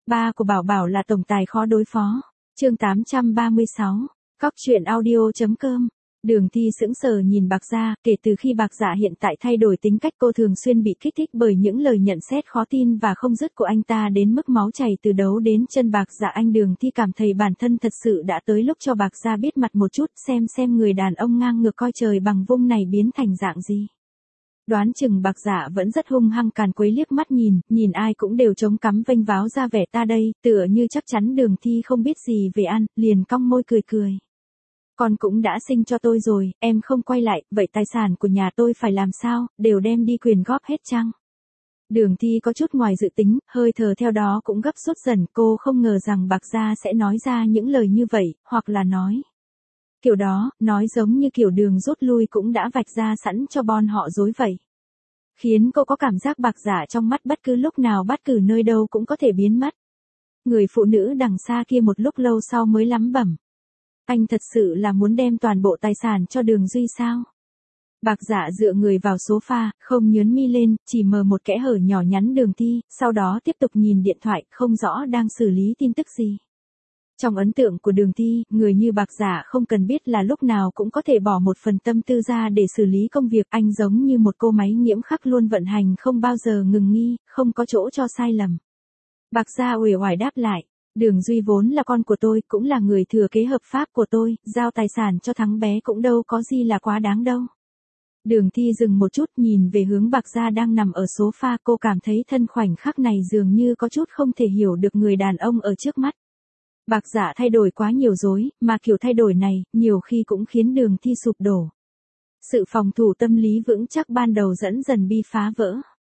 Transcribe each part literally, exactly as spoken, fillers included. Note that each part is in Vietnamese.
Ba của Bảo Bảo là tổng tài khó đối phó. Chương tám trăm ba mươi sáu. Cóc truyện audio.com. Đường Thi sững sờ nhìn Bạc Gia, kể từ khi Bạc Dạ hiện tại thay đổi tính cách, cô thường xuyên bị kích thích bởi những lời nhận xét khó tin và không dứt của anh ta đến mức máu chảy từ đấu đến chân. Bạc Dạ anh Đường Thi cảm thấy bản thân thật sự đã tới lúc cho Bạc Gia biết mặt một chút, xem xem người đàn ông ngang ngược coi trời bằng vung này biến thành dạng gì. Đoán chừng Bạc Dạ vẫn rất hung hăng, càn quấy liếc mắt nhìn, nhìn ai cũng đều chống cắm vênh váo ra vẻ ta đây, tựa như chắc chắn Đường Thi không biết gì về ăn, liền cong môi cười cười. Con cũng đã sinh cho tôi rồi, em không quay lại, vậy tài sản của nhà tôi phải làm sao, đều đem đi quyền góp hết chăng? Đường Thi có chút ngoài dự tính, hơi thở theo đó cũng gấp rút dần, cô không ngờ rằng Bạc Gia sẽ nói ra những lời như vậy, hoặc là nói kiểu đó, nói giống như kiểu đường rút lui cũng đã vạch ra sẵn cho bọn họ dối vậy. Khiến cô có cảm giác Bạc Dạ trong mắt bất cứ lúc nào bất cứ nơi đâu cũng có thể biến mất. Người phụ nữ đằng xa kia một lúc lâu sau mới lắm bẩm. Anh thật sự là muốn đem toàn bộ tài sản cho Đường Duy sao? Bạc Dạ dựa người vào sofa, không nhớn mi lên, chỉ mờ một kẽ hở nhỏ nhắn Đường Thi, sau đó tiếp tục nhìn điện thoại, không rõ đang xử lý tin tức gì. Trong ấn tượng của Đường Thi, người như Bạc Dạ không cần biết là lúc nào cũng có thể bỏ một phần tâm tư ra để xử lý công việc, anh giống như một cô máy nhiễm khắc luôn vận hành không bao giờ ngừng nghi, không có chỗ cho sai lầm. Bạc Dạ uể oải đáp lại. Đường Duy vốn là con của tôi, cũng là người thừa kế hợp pháp của tôi, giao tài sản cho thằng bé cũng đâu có gì là quá đáng đâu. Đường Thi dừng một chút nhìn về hướng Bạc Gia đang nằm ở sofa, cô cảm thấy thân khoảnh khắc này dường như có chút không thể hiểu được người đàn ông ở trước mắt. Bạc Dạ thay đổi quá nhiều rồi, mà kiểu thay đổi này, nhiều khi cũng khiến Đường Thi sụp đổ. Sự phòng thủ tâm lý vững chắc ban đầu dần dần bị phá vỡ.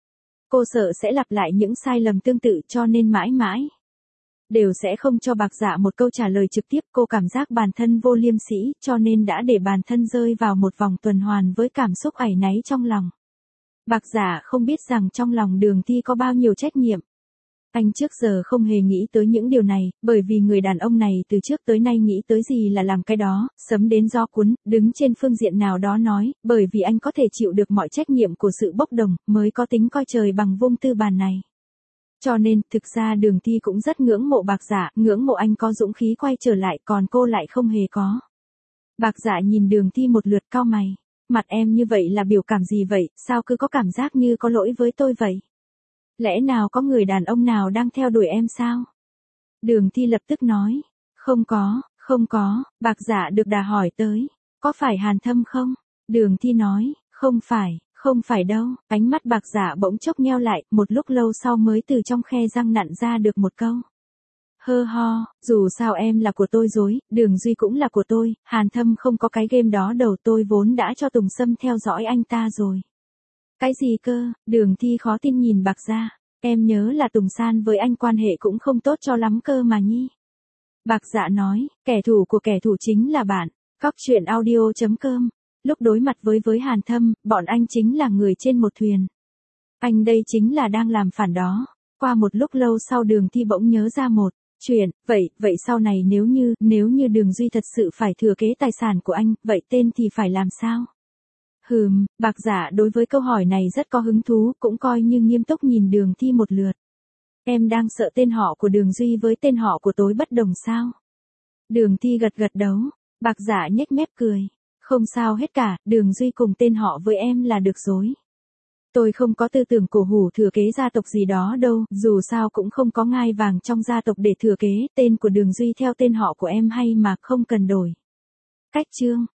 Cô sợ sẽ lặp lại những sai lầm tương tự, cho nên mãi mãi đều sẽ không cho Bạc Dạ một câu trả lời trực tiếp. Cô cảm giác bản thân vô liêm sỉ, cho nên đã để bản thân rơi vào một vòng tuần hoàn với cảm xúc áy náy trong lòng. Bạc Dạ không biết rằng trong lòng Đường Thi có bao nhiêu trách nhiệm. Anh trước giờ không hề nghĩ tới những điều này, bởi vì người đàn ông này từ trước tới nay nghĩ tới gì là làm cái đó, sấm đến gió cuốn, đứng trên phương diện nào đó nói, bởi vì anh có thể chịu được mọi trách nhiệm của sự bốc đồng, mới có tính coi trời bằng vung tư bàn này. Cho nên, thực ra Đường Thi cũng rất ngưỡng mộ Bạc Dạ, ngưỡng mộ anh có dũng khí quay trở lại, còn cô lại không hề có. Bạc Dạ nhìn Đường Thi một lượt cau mày. Mặt em như vậy là biểu cảm gì vậy, sao cứ có cảm giác như có lỗi với tôi vậy? Lẽ nào có người đàn ông nào đang theo đuổi em sao? Đường Thi lập tức nói. Không có, không có. Bạc Dạ được đà hỏi tới. Có phải Hàn Thâm không? Đường Thi nói. Không phải. Không phải đâu. Ánh mắt Bạc Dạ bỗng chốc nheo lại, một lúc lâu sau mới từ trong khe răng nặn ra được một câu. Hơ ho, dù sao em là của tôi rồi, Đường Duy cũng là của tôi, Hàn Thâm không có cái game đó đầu, tôi vốn đã cho Tùng Sâm theo dõi anh ta rồi. Cái gì cơ? Đường Thi khó tin nhìn Bạc Dạ. Em nhớ là Tùng San với anh quan hệ cũng không tốt cho lắm cơ mà nhi. Bạc Dạ nói, kẻ thù của kẻ thù chính là bạn. Cóc truyện audio.com. Lúc đối mặt với với Hàn Thâm, bọn anh chính là người trên một thuyền. Anh đây chính là đang làm phản đó. Qua một lúc lâu sau Đường Thi bỗng nhớ ra một chuyện, vậy, vậy sau này nếu như, nếu như Đường Duy thật sự phải thừa kế tài sản của anh, vậy tên thì phải làm sao? Hừm, Bạc Dạ đối với câu hỏi này rất có hứng thú, cũng coi như nghiêm túc nhìn Đường Thi một lượt. Em đang sợ tên họ của Đường Duy với tên họ của tôi bất đồng sao? Đường Thi gật gật đầu. Bạc Dạ nhếch mép cười. Không sao hết cả, Đường Duy cùng tên họ với em là được rồi. Tôi không có tư tưởng cổ hủ thừa kế gia tộc gì đó đâu, dù sao cũng không có ngai vàng trong gia tộc để thừa kế, tên của Đường Duy theo tên họ của em hay mà, không cần đổi. Cách chương.